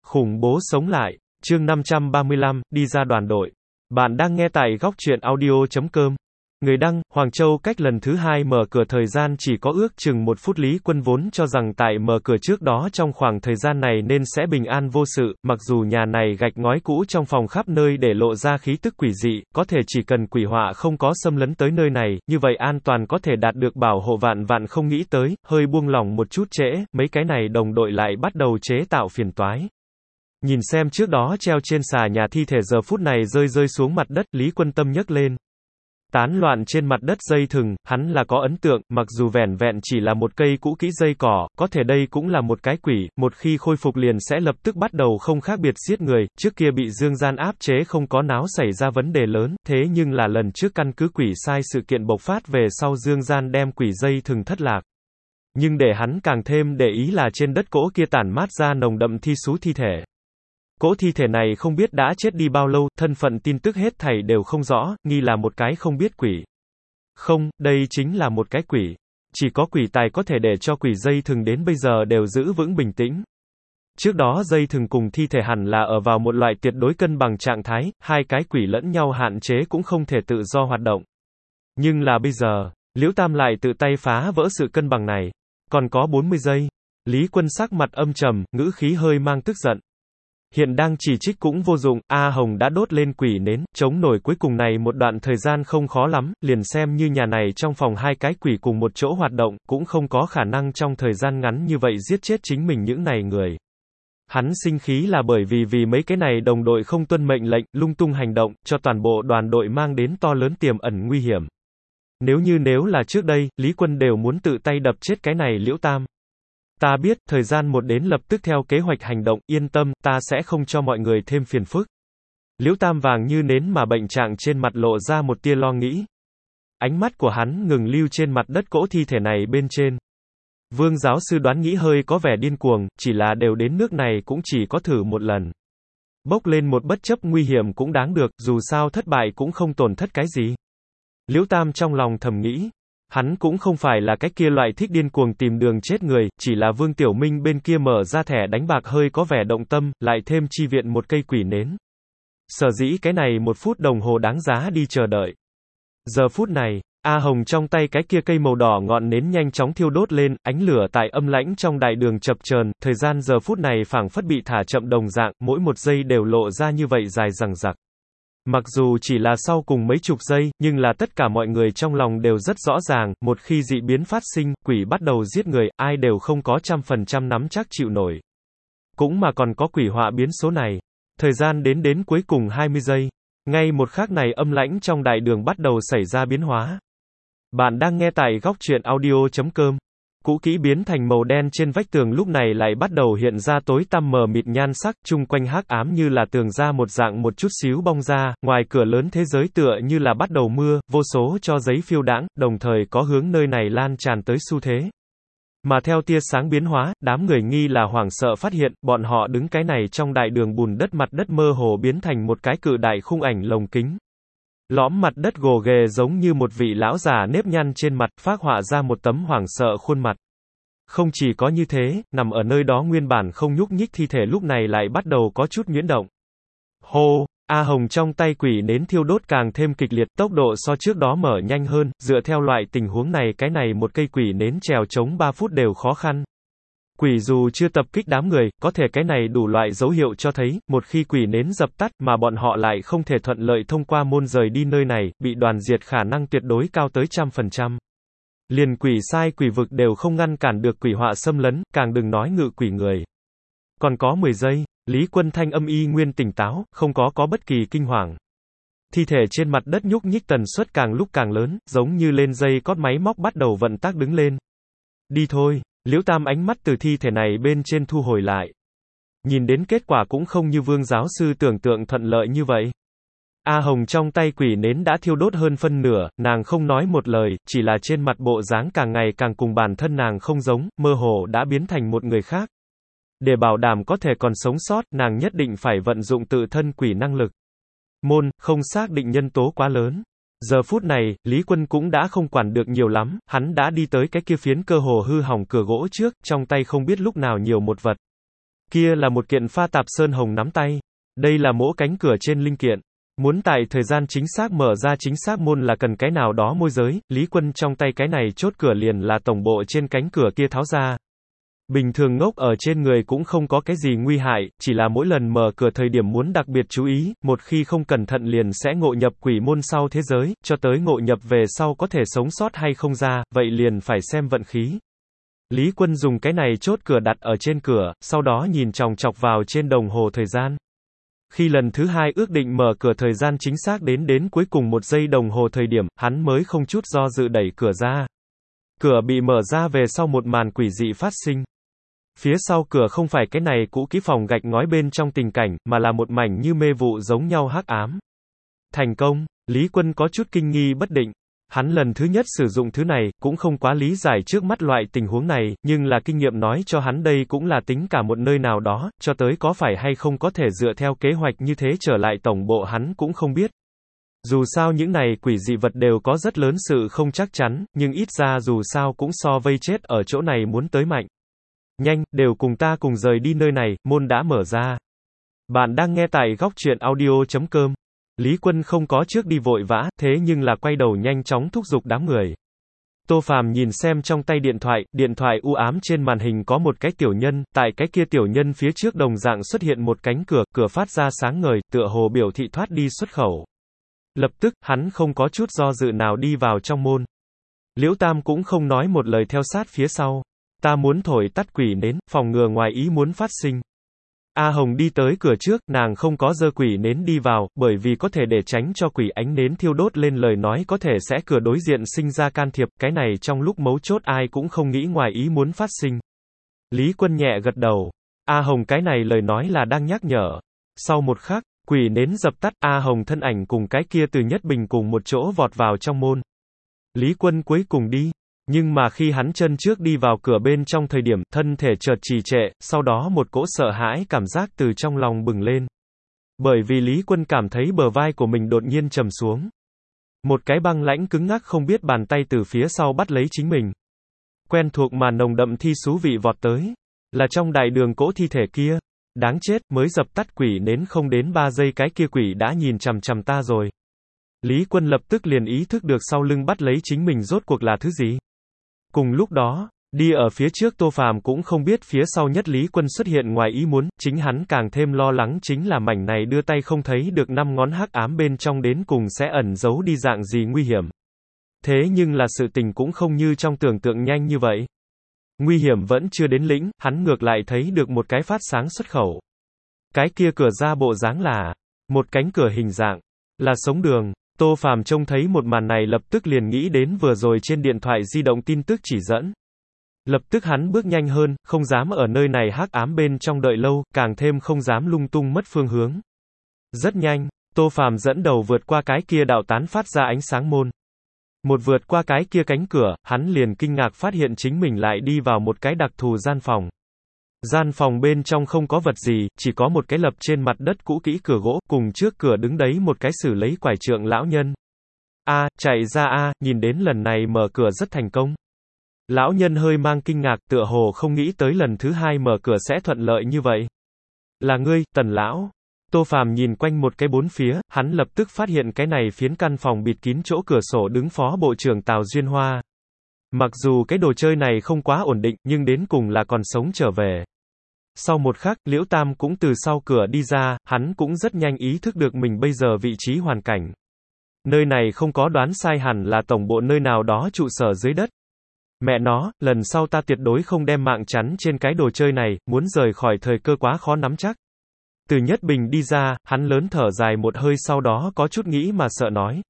Khủng bố sống lại, chương 535, đi ra đoàn đội. Bạn đang nghe tại góc truyện audio.com. Người đăng, Hoàng Châu cách lần thứ 2 mở cửa thời gian chỉ có ước chừng 1 phút. Lý Quân vốn cho rằng tại mở cửa trước đó trong khoảng thời gian này nên sẽ bình an vô sự, mặc dù nhà này gạch ngói cũ trong phòng khắp nơi để lộ ra khí tức quỷ dị, có thể chỉ cần quỷ họa không có xâm lấn tới nơi này, như vậy an toàn có thể đạt được bảo hộ. Vạn vạn không nghĩ tới, hơi buông lỏng một chút trễ, mấy cái này đồng đội lại bắt đầu chế tạo phiền toái. Nhìn xem trước đó treo trên xà nhà thi thể giờ phút này rơi xuống mặt đất, Lý Quân tâm nhấc lên. Tán loạn trên mặt đất dây thừng, hắn là có ấn tượng, mặc dù vẻn vẹn chỉ là một cây cũ kỹ dây cỏ, có thể đây cũng là một cái quỷ, một khi khôi phục liền sẽ lập tức bắt đầu không khác biệt giết người, trước kia bị Dương Gian áp chế không có náo xảy ra vấn đề lớn, thế nhưng là lần trước căn cứ quỷ sai sự kiện bộc phát về sau Dương Gian đem quỷ dây thừng thất lạc. Nhưng để hắn càng thêm để ý là trên đất cỗ kia tản mát ra nồng đậm thi sú thi thể. Cỗ thi thể này không biết đã chết đi bao lâu, thân phận tin tức hết thảy đều không rõ, nghi là một cái không biết quỷ. Không, đây chính là một cái quỷ. Chỉ có quỷ tài có thể để cho quỷ dây thừng đến bây giờ đều giữ vững bình tĩnh. Trước đó dây thừng cùng thi thể hẳn là ở vào một loại tuyệt đối cân bằng trạng thái, hai cái quỷ lẫn nhau hạn chế cũng không thể tự do hoạt động. Nhưng là bây giờ, Liễu Tam lại tự tay phá vỡ sự cân bằng này. Còn có 40 giây. Lý Quân sắc mặt âm trầm, ngữ khí hơi mang tức giận. Hiện đang chỉ trích cũng vô dụng, A Hồng đã đốt lên quỷ nến, chống nổi cuối cùng này một đoạn thời gian không khó lắm, liền xem như nhà này trong phòng hai cái quỷ cùng một chỗ hoạt động, cũng không có khả năng trong thời gian ngắn như vậy giết chết chính mình những này người. Hắn sinh khí là bởi vì mấy cái này đồng đội không tuân mệnh lệnh, lung tung hành động, cho toàn bộ đoàn đội mang đến to lớn tiềm ẩn nguy hiểm. Nếu là trước đây, Lý Quân đều muốn tự tay đập chết cái này Liễu Tam. Ta biết, thời gian một đến lập tức theo kế hoạch hành động, yên tâm, ta sẽ không cho mọi người thêm phiền phức. Liễu Tam vàng như nến mà bệnh trạng trên mặt lộ ra một tia lo nghĩ. Ánh mắt của hắn ngừng lưu trên mặt đất cỗ thi thể này bên trên. Vương giáo sư đoán nghĩ hơi có vẻ điên cuồng, chỉ là đều đến nước này cũng chỉ có thử một lần. Bốc lên một bất chấp nguy hiểm cũng đáng được, dù sao thất bại cũng không tổn thất cái gì. Liễu Tam trong lòng thầm nghĩ. Hắn cũng không phải là cái kia loại thích điên cuồng tìm đường chết người, chỉ là Vương Tiểu Minh bên kia mở ra thẻ đánh bạc hơi có vẻ động tâm, lại thêm chi viện một cây quỷ nến. Sở dĩ cái này 1 phút đồng hồ đáng giá đi chờ đợi. Giờ phút này, A Hồng trong tay cái kia cây màu đỏ ngọn nến nhanh chóng thiêu đốt lên, ánh lửa tại âm lãnh trong đại đường chập chờn, thời gian giờ phút này phảng phất bị thả chậm đồng dạng, mỗi một giây đều lộ ra như vậy dài dằng dặc. Mặc dù chỉ là sau cùng mấy chục giây, nhưng là tất cả mọi người trong lòng đều rất rõ ràng, một khi dị biến phát sinh, quỷ bắt đầu giết người, ai đều không có 100% nắm chắc chịu nổi. Cũng mà còn có quỷ họa biến số này. Thời gian đến cuối cùng 20 giây. Ngay một khắc này âm lãnh trong đại đường bắt đầu xảy ra biến hóa. Bạn đang nghe tại góc truyện audio.com. Cũ kỹ biến thành màu đen trên vách tường lúc này lại bắt đầu hiện ra tối tăm mờ mịt nhan sắc, chung quanh hắc ám như là tường ra một dạng một chút xíu bong ra, ngoài cửa lớn thế giới tựa như là bắt đầu mưa, vô số cho giấy phiêu đãng, đồng thời có hướng nơi này lan tràn tới xu thế. Mà theo tia sáng biến hóa, đám người nghi là hoảng sợ phát hiện, bọn họ đứng cái này trong đại đường bùn đất mặt đất mơ hồ biến thành một cái cự đại khung ảnh lồng kính. Lõm mặt đất gồ ghề giống như một vị lão già nếp nhăn trên mặt, phác họa ra một tấm hoảng sợ khuôn mặt. Không chỉ có như thế, nằm ở nơi đó nguyên bản không nhúc nhích thi thể lúc này lại bắt đầu có chút nhuyễn động. Hô, A Hồng trong tay quỷ nến thiêu đốt càng thêm kịch liệt, tốc độ so trước đó mở nhanh hơn, dựa theo loại tình huống này cái này một cây quỷ nến trèo chống 3 phút đều khó khăn. Quỷ dù chưa tập kích đám người, có thể cái này đủ loại dấu hiệu cho thấy, một khi quỷ nến dập tắt mà bọn họ lại không thể thuận lợi thông qua môn rời đi nơi này, bị đoàn diệt khả năng tuyệt đối cao tới 100%. Liền quỷ sai quỷ vực đều không ngăn cản được quỷ họa xâm lấn, càng đừng nói ngự quỷ người. Còn có 10 giây, Lý Quân thanh âm y nguyên tỉnh táo, không có bất kỳ kinh hoàng. Thi thể trên mặt đất nhúc nhích tần suất càng lúc càng lớn, giống như lên dây cót máy móc bắt đầu vận tác đứng lên. Đi thôi, Liễu Tam ánh mắt từ thi thể này bên trên thu hồi lại. Nhìn đến kết quả cũng không như Vương giáo sư tưởng tượng thuận lợi như vậy. A Hồng trong tay quỷ nến đã thiêu đốt hơn phân nửa, nàng không nói một lời, chỉ là trên mặt bộ dáng càng ngày càng cùng bản thân nàng không giống, mơ hồ đã biến thành một người khác. Để bảo đảm có thể còn sống sót, nàng nhất định phải vận dụng tự thân quỷ năng lực. Không xác định nhân tố quá lớn. Giờ phút này, Lý Quân cũng đã không quản được nhiều lắm, hắn đã đi tới cái kia phiến cơ hồ hư hỏng cửa gỗ trước, trong tay không biết lúc nào nhiều một vật. Kia là một kiện pha tạp sơn hồng nắm tay. Đây là mỗ cánh cửa trên linh kiện. Muốn tại thời gian chính xác mở ra chính xác môn là cần cái nào đó môi giới, Lý Quân trong tay cái này chốt cửa liền là tổng bộ trên cánh cửa kia tháo ra. Bình thường ngốc ở trên người cũng không có cái gì nguy hại, chỉ là mỗi lần mở cửa thời điểm muốn đặc biệt chú ý, một khi không cẩn thận liền sẽ ngộ nhập quỷ môn sau thế giới, cho tới ngộ nhập về sau có thể sống sót hay không ra, vậy liền phải xem vận khí. Lý Quân dùng cái này chốt cửa đặt ở trên cửa, sau đó nhìn chòng chọc vào trên đồng hồ thời gian. Khi lần thứ hai ước định mở cửa thời gian chính xác đến cuối cùng 1 giây đồng hồ thời điểm, hắn mới không chút do dự đẩy cửa ra. Cửa bị mở ra về sau một màn quỷ dị phát sinh. Phía sau cửa không phải cái này cũ kỹ phòng gạch ngói bên trong tình cảnh, mà là một mảnh như mê vụ giống nhau hắc ám. Thành công, Lý Quân có chút kinh nghi bất định. Hắn lần thứ nhất sử dụng thứ này, cũng không quá lý giải trước mắt loại tình huống này, nhưng là kinh nghiệm nói cho hắn đây cũng là tính cả một nơi nào đó, cho tới có phải hay không có thể dựa theo kế hoạch như thế trở lại tổng bộ hắn cũng không biết. Dù sao những này quỷ dị vật đều có rất lớn sự không chắc chắn, nhưng ít ra dù sao cũng so vây chết ở chỗ này muốn tới mạnh. Nhanh, đều cùng ta cùng rời đi nơi này, môn đã mở ra. Bạn đang nghe tại góc truyện audio.com. Lý Quân không có trước đi vội vã, thế nhưng là quay đầu nhanh chóng thúc giục đám người. Tô Phàm nhìn xem trong tay điện thoại u ám trên màn hình có một cái tiểu nhân, tại cái kia tiểu nhân phía trước đồng dạng xuất hiện một cánh cửa, cửa phát ra sáng ngời, tựa hồ biểu thị thoát đi xuất khẩu. Lập tức, hắn không có chút do dự nào đi vào trong môn. Liễu Tam cũng không nói một lời theo sát phía sau. Ta muốn thổi tắt quỷ nến, phòng ngừa ngoài ý muốn phát sinh. A Hồng đi tới cửa trước, nàng không có giơ quỷ nến đi vào, bởi vì có thể để tránh cho quỷ ánh nến thiêu đốt lên lời nói có thể sẽ cửa đối diện sinh ra can thiệp, cái này trong lúc mấu chốt ai cũng không nghĩ ngoài ý muốn phát sinh. Lý Quân nhẹ gật đầu. A Hồng cái này lời nói là đang nhắc nhở. Sau một khắc, quỷ nến dập tắt, A Hồng thân ảnh cùng cái kia Từ Nhất Bình cùng một chỗ vọt vào trong môn. Lý Quân cuối cùng đi. Nhưng mà khi hắn chân trước đi vào cửa bên trong thời điểm, thân thể chợt trì trệ, sau đó một cỗ sợ hãi cảm giác từ trong lòng bừng lên. Bởi vì Lý Quân cảm thấy bờ vai của mình đột nhiên trầm xuống. Một cái băng lãnh cứng ngắc không biết bàn tay từ phía sau bắt lấy chính mình. Quen thuộc mà nồng đậm thi xú vị vọt tới. Là trong đại đường cỗ thi thể kia. Đáng chết, mới dập tắt quỷ nến không đến 3 giây cái kia quỷ đã nhìn chằm chằm ta rồi. Lý Quân lập tức liền ý thức được sau lưng bắt lấy chính mình rốt cuộc là thứ gì. Cùng lúc đó, đi ở phía trước Tô Phàm cũng không biết phía sau nhất Lý Quân xuất hiện ngoài ý muốn, chính hắn càng thêm lo lắng chính là mảnh này đưa tay không thấy được 5 ngón hắc ám bên trong đến cùng sẽ ẩn giấu đi dạng gì nguy hiểm. Thế nhưng là sự tình cũng không như trong tưởng tượng nhanh như vậy. Nguy hiểm vẫn chưa đến lĩnh, hắn ngược lại thấy được một cái phát sáng xuất khẩu. Cái kia cửa ra bộ dáng là một cánh cửa hình dạng, là sống đường. Tô Phàm trông thấy một màn này lập tức liền nghĩ đến vừa rồi trên điện thoại di động tin tức chỉ dẫn. Lập tức hắn bước nhanh hơn, không dám ở nơi này hắc ám bên trong đợi lâu, càng thêm không dám lung tung mất phương hướng. Rất nhanh, Tô Phàm dẫn đầu vượt qua cái kia đạo tán phát ra ánh sáng môn. Một vượt qua cái kia cánh cửa, hắn liền kinh ngạc phát hiện chính mình lại đi vào một cái đặc thù gian phòng. Gian phòng bên trong không có vật gì, chỉ có một cái lập trên mặt đất cũ kỹ cửa gỗ, cùng trước cửa đứng đấy một cái xử lấy quải trượng lão nhân. Chạy ra nhìn đến lần này mở cửa rất thành công. Lão nhân hơi mang kinh ngạc, tựa hồ không nghĩ tới lần thứ hai mở cửa sẽ thuận lợi như vậy. Là ngươi, Tần lão. Tô Phàm nhìn quanh một cái bốn phía, hắn lập tức phát hiện cái này phiến căn phòng bịt kín chỗ cửa sổ đứng phó bộ trưởng Tào Duyên Hoa. Mặc dù cái đồ chơi này không quá ổn định, nhưng đến cùng là còn sống trở về. Sau một khắc, Liễu Tam cũng từ sau cửa đi ra, hắn cũng rất nhanh ý thức được mình bây giờ vị trí hoàn cảnh. Nơi này không có đoán sai hẳn là tổng bộ nơi nào đó trụ sở dưới đất. Mẹ nó, lần sau ta tuyệt đối không đem mạng chắn trên cái đồ chơi này, muốn rời khỏi thời cơ quá khó nắm chắc. Từ Nhất Bình đi ra, hắn lớn thở dài một hơi sau đó có chút nghĩ mà sợ nói.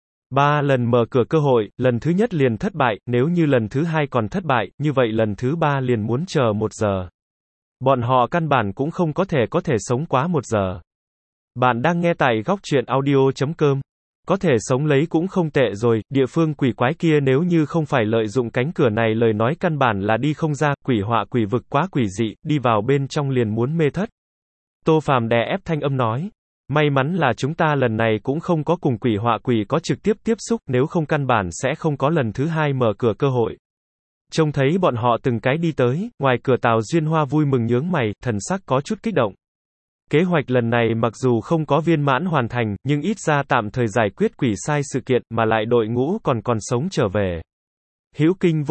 3 lần mở cửa cơ hội, lần thứ nhất liền thất bại, nếu như lần thứ hai còn thất bại, như vậy lần thứ 3 liền muốn chờ 1 giờ. Bọn họ căn bản cũng không có thể sống quá 1 giờ. Bạn đang nghe tại góc truyện audio.com. Có thể sống lấy cũng không tệ rồi, địa phương quỷ quái kia nếu như không phải lợi dụng cánh cửa này lời nói căn bản là đi không ra, quỷ họa quỷ vực quá quỷ dị, đi vào bên trong liền muốn mê thất. Tô Phàm đè ép thanh âm nói. May mắn là chúng ta lần này cũng không có cùng quỷ họa quỷ có trực tiếp tiếp xúc, nếu không căn bản sẽ không có lần thứ hai mở cửa cơ hội. Trông thấy bọn họ từng cái đi tới, ngoài cửa Tào Duyên Hoa vui mừng nhướng mày, thần sắc có chút kích động. Kế hoạch lần này mặc dù không có viên mãn hoàn thành, nhưng ít ra tạm thời giải quyết quỷ sai sự kiện, mà lại đội ngũ còn sống trở về. Hữu kinh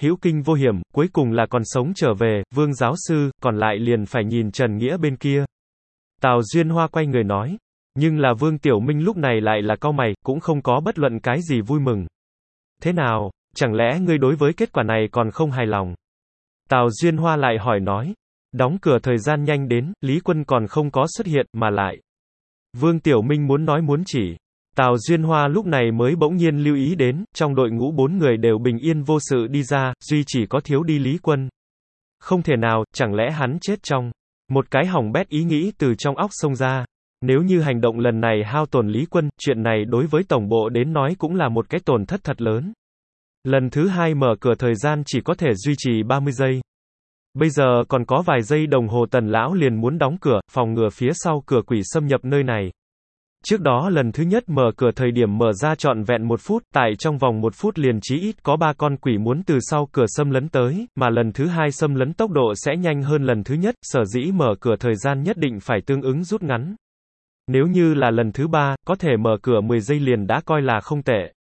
vô hiểm, cuối cùng là còn sống trở về, Vương giáo sư, còn lại liền phải nhìn Trần Nghĩa bên kia. Tào Duyên Hoa quay người nói. Nhưng là Vương Tiểu Minh lúc này lại là cau mày, cũng không có bất luận cái gì vui mừng. Thế nào, chẳng lẽ ngươi đối với kết quả này còn không hài lòng? Tào Duyên Hoa lại hỏi nói. Đóng cửa thời gian nhanh đến, Lý Quân còn không có xuất hiện, mà lại. Vương Tiểu Minh muốn nói muốn chỉ. Tào Duyên Hoa lúc này mới bỗng nhiên lưu ý đến, trong đội ngũ 4 người đều bình yên vô sự đi ra, duy chỉ có thiếu đi Lý Quân. Không thể nào, chẳng lẽ hắn chết trong. Một cái hỏng bét ý nghĩ từ trong óc xông ra. Nếu như hành động lần này hao tổn Lý Quân, chuyện này đối với tổng bộ đến nói cũng là một cái tổn thất thật lớn. Lần thứ 2 mở cửa thời gian chỉ có thể duy trì 30 giây. Bây giờ còn có vài giây đồng hồ Tần lão liền muốn đóng cửa, phòng ngừa phía sau cửa quỷ xâm nhập nơi này. Trước đó lần thứ nhất mở cửa thời điểm mở ra trọn vẹn 1 phút, tại trong vòng 1 phút liền chí ít có 3 con quỷ muốn từ sau cửa xâm lấn tới, mà lần thứ 2 xâm lấn tốc độ sẽ nhanh hơn lần thứ nhất, sở dĩ mở cửa thời gian nhất định phải tương ứng rút ngắn. Nếu như là lần thứ 3, có thể mở cửa 10 giây liền đã coi là không tệ.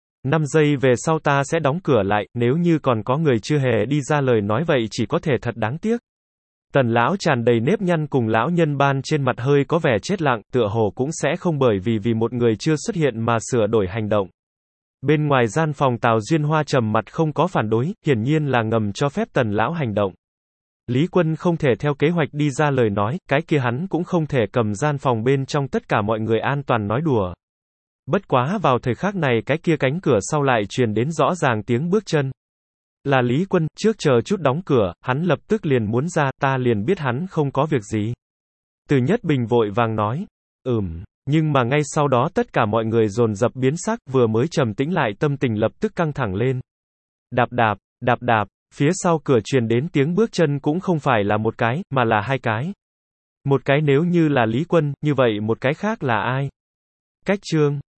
5 giây về sau ta sẽ đóng cửa lại, nếu như còn có người chưa hề đi ra lời nói vậy chỉ có thể thật đáng tiếc. Tần lão tràn đầy nếp nhăn cùng lão nhân ban trên mặt hơi có vẻ chết lặng, tựa hồ cũng sẽ không bởi vì một người chưa xuất hiện mà sửa đổi hành động. Bên ngoài gian phòng Tào Duyên Hoa trầm mặt không có phản đối, hiển nhiên là ngầm cho phép Tần lão hành động. Lý Quân không thể theo kế hoạch đi ra lời nói, cái kia hắn cũng không thể cầm gian phòng bên trong tất cả mọi người an toàn nói đùa. Bất quá vào thời khắc này cái kia cánh cửa sau lại truyền đến rõ ràng tiếng bước chân. Là Lý Quân, trước chờ chút đóng cửa, hắn lập tức liền muốn ra, ta liền biết hắn không có việc gì. Từ Nhất Bình vội vàng nói. Nhưng mà ngay sau đó tất cả mọi người dồn dập biến sắc, vừa mới trầm tĩnh lại tâm tình lập tức căng thẳng lên. Đạp đạp, phía sau cửa truyền đến tiếng bước chân cũng không phải là một cái, mà là 2 cái. Một cái nếu như là Lý Quân, như vậy một cái khác là ai? Cách Trương.